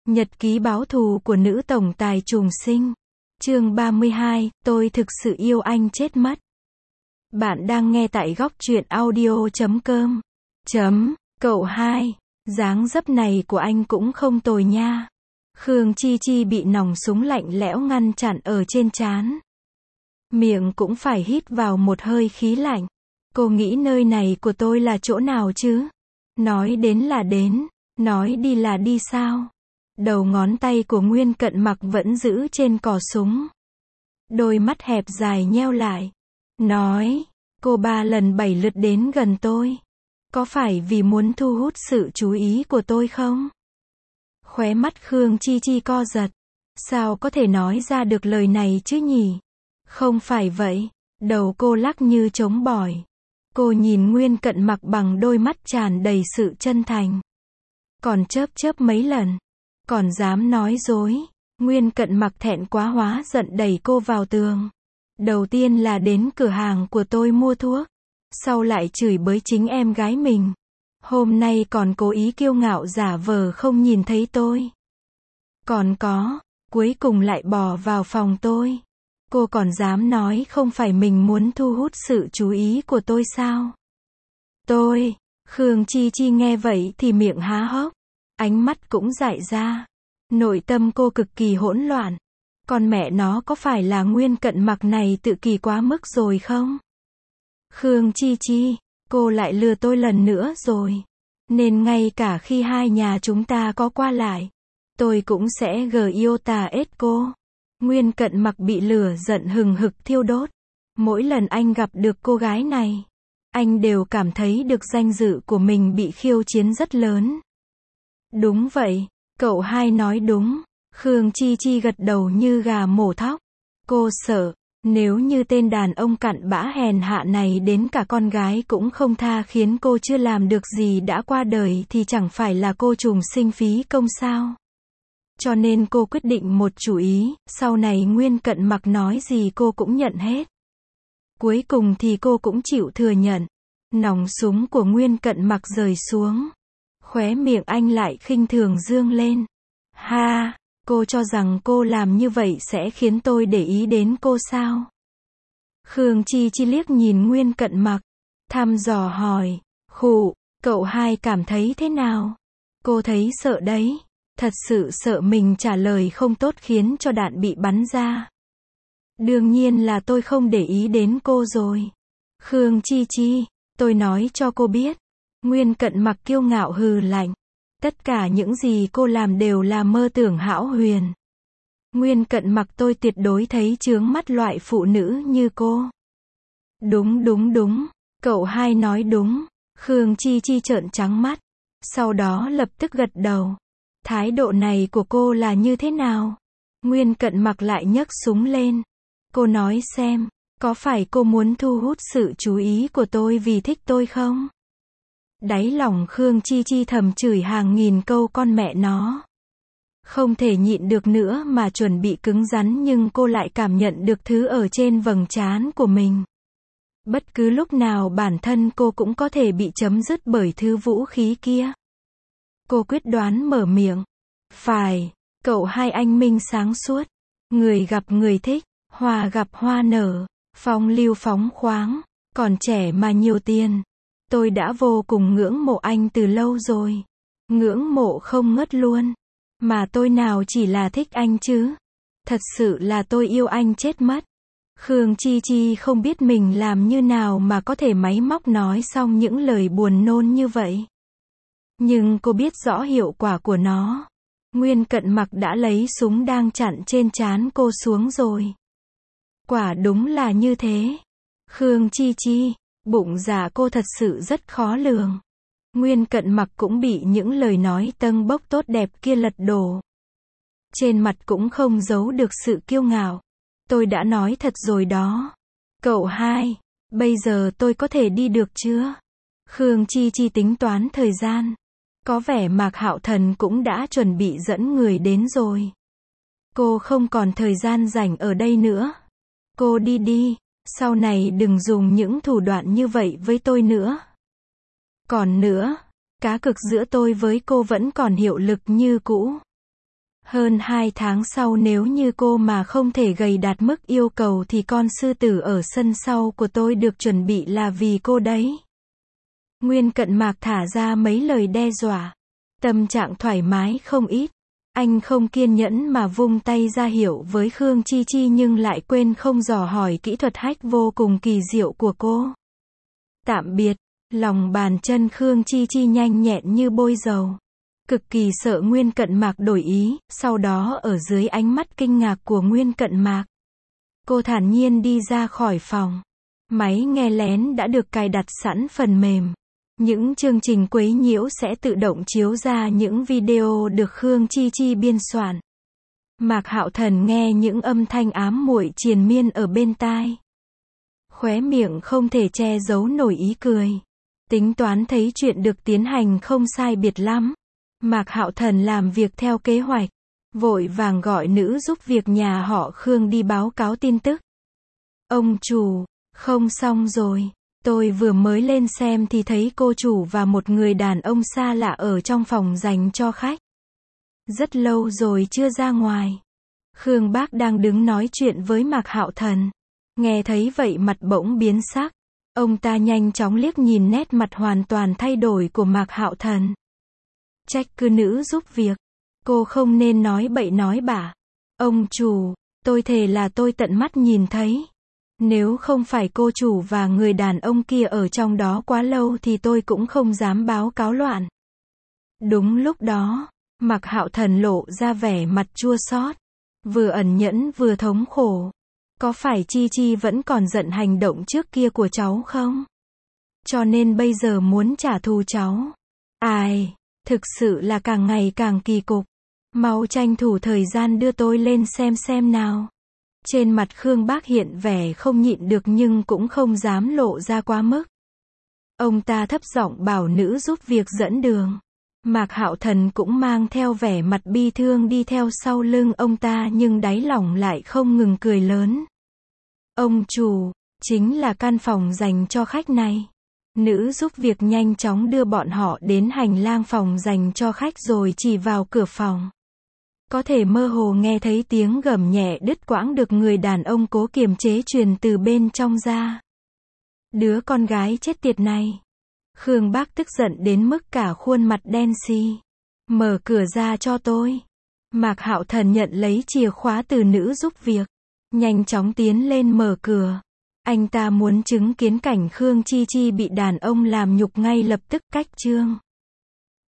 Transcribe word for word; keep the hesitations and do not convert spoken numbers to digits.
Nhật ký báo thù của nữ tổng tài trùng sinh. Chương ba mươi hai, tôi thực sự yêu anh chết mất. Bạn đang nghe tại góc truyện audio chấm com. Chấm, cậu hai, dáng dấp này của anh cũng không tồi nha. Khương Chi Chi bị nòng súng lạnh lẽo ngăn chặn ở trên trán. Miệng cũng phải hít vào một hơi khí lạnh. Cô nghĩ nơi này của tôi là chỗ nào chứ? Nói đến là đến, nói đi là đi sao? Đầu ngón tay của Nguyên Cận Mặc vẫn giữ trên cò súng. Đôi mắt hẹp dài nheo lại. Nói, cô ba lần bảy lượt đến gần tôi. Có phải vì muốn thu hút sự chú ý của tôi không? Khóe mắt Khương Chi Chi co giật. Sao có thể nói ra được lời này chứ nhỉ? Không phải vậy. Đầu cô lắc như trống bỏi. Cô nhìn Nguyên Cận Mặc bằng đôi mắt tràn đầy sự chân thành. Còn chớp chớp mấy lần. Còn dám nói dối. Nguyên Cận Mặc thẹn quá hóa giận đẩy cô vào tường. Đầu tiên là đến cửa hàng của tôi mua thuốc. Sau lại chửi bới chính em gái mình. Hôm nay còn cố ý kiêu ngạo giả vờ không nhìn thấy tôi. Còn có, cuối cùng lại bò vào phòng tôi. Cô còn dám nói không phải mình muốn thu hút sự chú ý của tôi sao? Tôi, Khương Chi Chi nghe vậy thì miệng há hốc. Ánh mắt cũng dại ra. Nội tâm cô cực kỳ hỗn loạn. Con mẹ nó có phải là Nguyên Cận Mặc này tự kỳ quá mức rồi không? Khương Chi Chi, cô lại lừa tôi lần nữa rồi. Nên ngay cả khi hai nhà chúng ta có qua lại, tôi cũng sẽ gờ yêu tà ết cô. Nguyên Cận Mặc bị lửa giận hừng hực thiêu đốt. Mỗi lần anh gặp được cô gái này, anh đều cảm thấy được danh dự của mình bị khiêu chiến rất lớn. Đúng vậy, cậu hai nói đúng. Khương Chi Chi gật đầu như gà mổ thóc. Cô sợ, nếu như tên đàn ông cặn bã hèn hạ này đến cả con gái cũng không tha khiến cô chưa làm được gì đã qua đời thì chẳng phải là cô trùng sinh phí công sao? Cho nên cô quyết định một chủ ý, sau này Nguyên Cận Mặc nói gì cô cũng nhận hết. Cuối cùng thì cô cũng chịu thừa nhận. Nòng súng của Nguyên Cận Mặc rời xuống. Khóe miệng anh lại khinh thường dương lên. Ha, cô cho rằng cô làm như vậy sẽ khiến tôi để ý đến cô sao? Khương Chi Chi liếc nhìn Nguyên Cận Mặc, thăm dò hỏi, khụ, cậu hai cảm thấy thế nào? Cô thấy sợ đấy, thật sự sợ mình trả lời không tốt khiến cho đạn bị bắn ra. Đương nhiên là tôi không để ý đến cô rồi. Khương Chi Chi, tôi nói cho cô biết. Nguyên Cận Mặc kiêu ngạo hừ lạnh. Tất cả những gì cô làm đều là mơ tưởng hão huyền. Nguyên Cận Mặc tôi tuyệt đối thấy chướng mắt loại phụ nữ như cô. Đúng đúng đúng, cậu hai nói đúng. Khương Chi Chi trợn trắng mắt. Sau đó lập tức gật đầu. Thái độ này của cô là như thế nào? Nguyên Cận Mặc lại nhấc súng lên. Cô nói xem, có phải cô muốn thu hút sự chú ý của tôi vì thích tôi không? Đáy lòng Khương Chi Chi thầm chửi hàng nghìn câu con mẹ nó. Không thể nhịn được nữa mà chuẩn bị cứng rắn nhưng cô lại cảm nhận được thứ ở trên vầng trán của mình. Bất cứ lúc nào bản thân cô cũng có thể bị chấm dứt bởi thứ vũ khí kia. Cô quyết đoán mở miệng. Phải, cậu hai anh minh sáng suốt. Người gặp người thích, hoa gặp hoa nở, phong lưu phóng khoáng, còn trẻ mà nhiều tiền. Tôi đã vô cùng ngưỡng mộ anh từ lâu rồi. Ngưỡng mộ không ngớt luôn. Mà tôi nào chỉ là thích anh chứ. Thật sự là tôi yêu anh chết mất. Khương Chi Chi không biết mình làm như nào mà có thể máy móc nói xong những lời buồn nôn như vậy. Nhưng cô biết rõ hiệu quả của nó. Nguyên Cận Mặc đã lấy súng đang chặn trên trán cô xuống rồi. Quả đúng là như thế. Khương Chi Chi, bụng dạ cô thật sự rất khó lường. Nguyên Cận Mặc cũng bị những lời nói tâng bốc tốt đẹp kia lật đổ. Trên mặt cũng không giấu được sự kiêu ngạo. Tôi đã nói thật rồi đó. Cậu hai, bây giờ tôi có thể đi được chưa? Khương Chi Chi tính toán thời gian. Có vẻ Mạc Hạo Thần cũng đã chuẩn bị dẫn người đến rồi. Cô không còn thời gian rảnh ở đây nữa. Cô đi đi, sau này đừng dùng những thủ đoạn như vậy với tôi nữa. Còn nữa, cá cược giữa tôi với cô vẫn còn hiệu lực như cũ. Hơn hai tháng sau nếu như cô mà không thể gầy đạt mức yêu cầu thì con sư tử ở sân sau của tôi được chuẩn bị là vì cô đấy. Nguyên Cận Mạc thả ra mấy lời đe dọa. Tâm trạng thoải mái không ít. Anh không kiên nhẫn mà vung tay ra hiệu với Khương Chi Chi nhưng lại quên không dò hỏi kỹ thuật hack vô cùng kỳ diệu của cô. Tạm biệt. Lòng bàn chân Khương Chi Chi nhanh nhẹn như bôi dầu. Cực kỳ sợ Nguyên Cận Mạc đổi ý, sau đó ở dưới ánh mắt kinh ngạc của Nguyên Cận Mạc, cô thản nhiên đi ra khỏi phòng. Máy nghe lén đã được cài đặt sẵn phần mềm. Những chương trình quấy nhiễu sẽ tự động chiếu ra những video được Khương Chi Chi biên soạn. Mạc Hạo Thần nghe những âm thanh ám muội triền miên ở bên tai. Khóe miệng không thể che giấu nổi ý cười. Tính toán thấy chuyện được tiến hành không sai biệt lắm. Mạc Hạo Thần làm việc theo kế hoạch. Vội vàng gọi nữ giúp việc nhà họ Khương đi báo cáo tin tức. Ông chủ, không xong rồi. Tôi vừa mới lên xem thì thấy cô chủ và một người đàn ông xa lạ ở trong phòng dành cho khách. Rất lâu rồi chưa ra ngoài. Khương Bác đang đứng nói chuyện với Mạc Hạo Thần. Nghe thấy vậy mặt bỗng biến sắc. Ông ta nhanh chóng liếc nhìn nét mặt hoàn toàn thay đổi của Mạc Hạo Thần. Trách cứ nữ giúp việc. Cô không nên nói bậy nói bạ. Ông chủ, tôi thề là tôi tận mắt nhìn thấy. Nếu không phải cô chủ và người đàn ông kia ở trong đó quá lâu thì tôi cũng không dám báo cáo loạn. Đúng lúc đó, Mạc Hạo Thần lộ ra vẻ mặt chua xót, vừa ẩn nhẫn vừa thống khổ. Có phải Chi Chi vẫn còn giận hành động trước kia của cháu không? Cho nên bây giờ muốn trả thù cháu. Ai, thực sự là càng ngày càng kỳ cục. Mau tranh thủ thời gian đưa tôi lên xem xem nào. Trên mặt Khương Bác hiện vẻ không nhịn được nhưng cũng không dám lộ ra quá mức. Ông ta thấp giọng bảo nữ giúp việc dẫn đường. Mạc Hạo Thần cũng mang theo vẻ mặt bi thương đi theo sau lưng ông ta nhưng đáy lòng lại không ngừng cười lớn. Ông chủ, chính là căn phòng dành cho khách này. Nữ giúp việc nhanh chóng đưa bọn họ đến hành lang phòng dành cho khách rồi chỉ vào cửa phòng. Có thể mơ hồ nghe thấy tiếng gầm nhẹ đứt quãng được người đàn ông cố kiềm chế truyền từ bên trong ra. Đứa con gái chết tiệt này. Khương Bác tức giận đến mức cả khuôn mặt đen xì. Mở cửa ra cho tôi. Mạc Hạo Thần nhận lấy chìa khóa từ nữ giúp việc. Nhanh chóng tiến lên mở cửa. Anh ta muốn chứng kiến cảnh Khương Chi Chi bị đàn ông làm nhục ngay lập tức. Cách chương